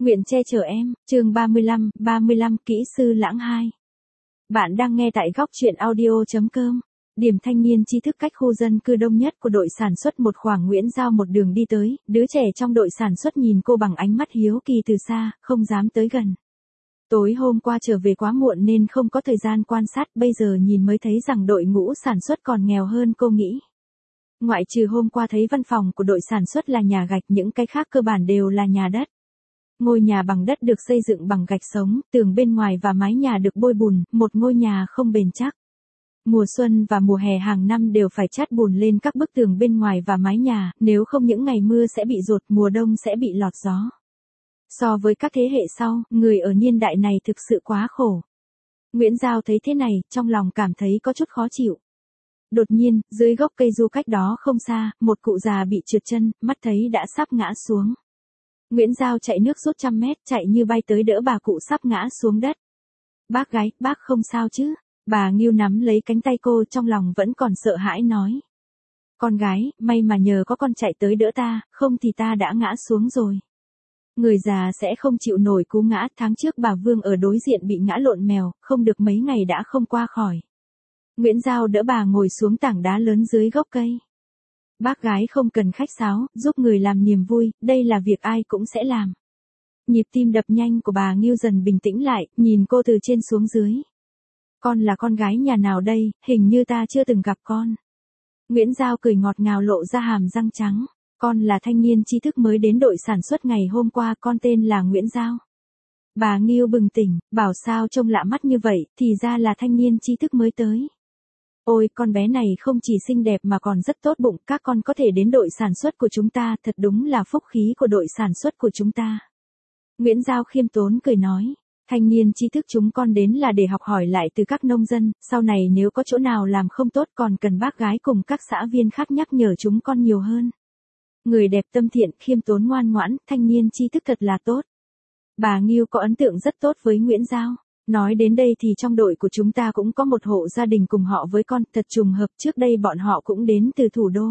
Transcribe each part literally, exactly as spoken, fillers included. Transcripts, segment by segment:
Nguyện che chở em, chương ba mươi lăm, ba mươi lăm kỹ sư lãng hai. Bạn đang nghe tại góc truyện audio.com. Điểm thanh niên tri thức cách khu dân cư đông nhất của đội sản xuất một khoảng Nguyễn Giao một đường đi tới, đứa trẻ trong đội sản xuất nhìn cô bằng ánh mắt hiếu kỳ từ xa, không dám tới gần. Tối hôm qua trở về quá muộn nên không có thời gian quan sát, bây giờ nhìn mới thấy rằng đội ngũ sản xuất còn nghèo hơn cô nghĩ. Ngoại trừ hôm qua thấy văn phòng của đội sản xuất là nhà gạch, những cái khác cơ bản đều là nhà đất. Ngôi nhà bằng đất được xây dựng bằng gạch sống, tường bên ngoài và mái nhà được bôi bùn, một ngôi nhà không bền chắc. Mùa xuân và mùa hè hàng năm đều phải chát bùn lên các bức tường bên ngoài và mái nhà, nếu không những ngày mưa sẽ bị dột, mùa đông sẽ bị lọt gió. So với các thế hệ sau, người ở niên đại này thực sự quá khổ. Nguyễn Giao thấy thế này, trong lòng cảm thấy có chút khó chịu. Đột nhiên, dưới gốc cây du cách đó không xa, một cụ già bị trượt chân, mắt thấy đã sắp ngã xuống. Nguyễn Giao chạy nước rút trăm mét, chạy như bay tới đỡ bà cụ sắp ngã xuống đất. Bác gái, bác không sao chứ? Bà Nghiêu nắm lấy cánh tay cô, trong lòng vẫn còn sợ hãi nói. Con gái, may mà nhờ có con chạy tới đỡ ta, không thì ta đã ngã xuống rồi. Người già sẽ không chịu nổi cú ngã, tháng trước bà Vương ở đối diện bị ngã lộn mèo, không được mấy ngày đã không qua khỏi. Nguyễn Giao đỡ bà ngồi xuống tảng đá lớn dưới gốc cây. Bác gái không cần khách sáo, giúp người làm niềm vui, đây là việc ai cũng sẽ làm. Nhịp tim đập nhanh của bà Nghiêu dần bình tĩnh lại, nhìn cô từ trên xuống dưới. Con là con gái nhà nào đây, hình như ta chưa từng gặp con. Nguyễn Giao cười ngọt ngào lộ ra hàm răng trắng. Con là thanh niên tri thức mới đến đội sản xuất ngày hôm qua, con tên là Nguyễn Giao. Bà Nghiêu bừng tỉnh, bảo sao trông lạ mắt như vậy, thì ra là thanh niên tri thức mới tới. Ôi, con bé này không chỉ xinh đẹp mà còn rất tốt bụng, các con có thể đến đội sản xuất của chúng ta, thật đúng là phúc khí của đội sản xuất của chúng ta. Nguyễn Giao khiêm tốn cười nói, thanh niên tri thức chúng con đến là để học hỏi lại từ các nông dân, sau này nếu có chỗ nào làm không tốt còn cần bác gái cùng các xã viên khác nhắc nhở chúng con nhiều hơn. Người đẹp tâm thiện, khiêm tốn ngoan ngoãn, thanh niên tri thức thật là tốt. Bà Nghiêu có ấn tượng rất tốt với Nguyễn Giao. Nói đến đây thì trong đội của chúng ta cũng có một hộ gia đình cùng họ với con, thật trùng hợp, trước đây bọn họ cũng đến từ thủ đô.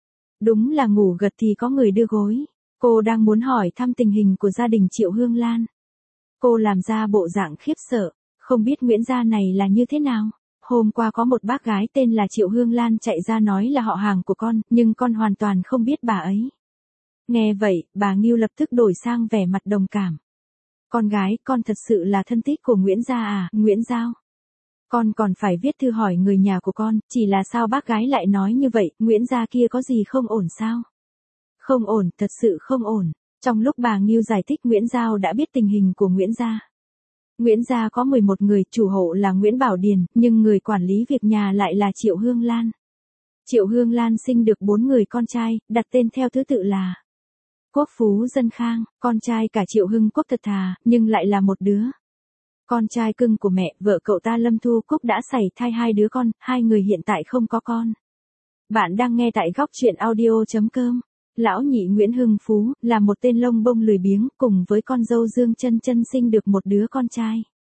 Đúng là ngủ gật thì có người đưa gối. Cô đang muốn hỏi thăm tình hình của gia đình Triệu Hương Lan. Cô làm ra bộ dạng khiếp sợ, không biết Nguyễn gia này là như thế nào. Hôm qua có một bác gái tên là Triệu Hương Lan chạy ra nói là họ hàng của con, nhưng con hoàn toàn không biết bà ấy. Nghe vậy, bà Nghiêu lập tức đổi sang vẻ mặt đồng cảm. Con gái, con thật sự là thân thích của Nguyễn gia à, Nguyễn Giao. Con còn phải viết thư hỏi người nhà của con, chỉ là sao bác gái lại nói như vậy, Nguyễn gia kia có gì không ổn sao? Không ổn, thật sự không ổn. Trong lúc bà Nghiêu giải thích, Nguyễn Giao đã biết tình hình của Nguyễn gia. Nguyễn gia có mười một người, chủ hộ là Nguyễn Bảo Điền, nhưng người quản lý việc nhà lại là Triệu Hương Lan. Triệu Hương Lan sinh được bốn người con trai, đặt tên theo thứ tự là Quốc Phú Dân Khang, con trai cả Triệu Hưng Quốc thật thà, nhưng lại là một đứa. Con trai cưng của mẹ, vợ cậu ta Lâm Thu Cúc đã sảy thai hai đứa con, hai người hiện tại không có con. Bạn đang nghe tại góc truyện audio.com. Lão nhị Nguyễn Hưng Phú, là một tên lông bông lười biếng, cùng với con dâu Dương Chân Chân sinh được một đứa con trai.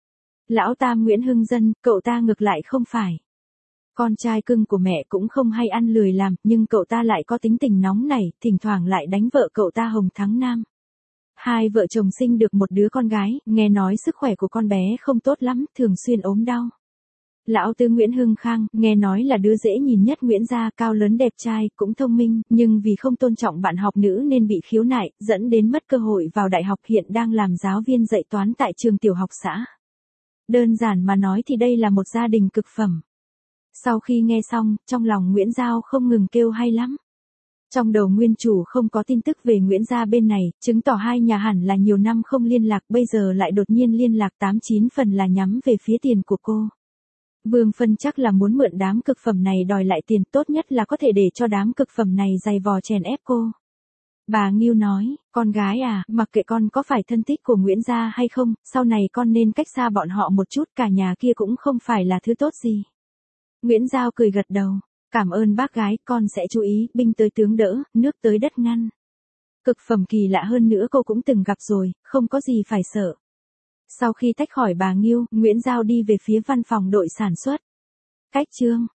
Lão tam Nguyễn Hưng Dân, cậu ta ngược lại không phải. Con trai cưng của mẹ cũng không hay ăn lười làm, nhưng cậu ta lại có tính tình nóng nảy, thỉnh thoảng lại đánh vợ cậu ta Hồng Thắng Nam. Hai vợ chồng sinh được một đứa con gái, nghe nói sức khỏe của con bé không tốt lắm, thường xuyên ốm đau. Lão tứ Nguyễn Hưng Khang, nghe nói là đứa dễ nhìn nhất Nguyễn gia, cao lớn đẹp trai, cũng thông minh, nhưng vì không tôn trọng bạn học nữ nên bị khiếu nại, dẫn đến mất cơ hội vào đại học, hiện đang làm giáo viên dạy toán tại trường tiểu học xã. Đơn giản mà nói thì đây là một gia đình cực phẩm. Sau khi nghe xong, trong lòng Nguyễn Giao không ngừng kêu hay lắm. Trong đầu nguyên chủ không có tin tức về Nguyễn gia bên này, chứng tỏ hai nhà hẳn là nhiều năm không liên lạc, bây giờ lại đột nhiên liên lạc, tám chín phần là nhắm về phía tiền của cô. Vương Phân chắc là muốn mượn đám cực phẩm này đòi lại tiền, tốt nhất là có thể để cho đám cực phẩm này giày vò chèn ép cô. Bà Nghiêu nói, con gái à, mặc kệ con có phải thân thích của Nguyễn gia hay không, sau này con nên cách xa bọn họ một chút, cả nhà kia cũng không phải là thứ tốt gì. Nguyễn Giao cười gật đầu, cảm ơn bác gái, con sẽ chú ý, binh tới tướng đỡ, nước tới đất ngăn. Cực phẩm kỳ lạ hơn nữa cô cũng từng gặp rồi, không có gì phải sợ. Sau khi tách khỏi bà Nghiêu, Nguyễn Giao đi về phía văn phòng đội sản xuất. Cách chương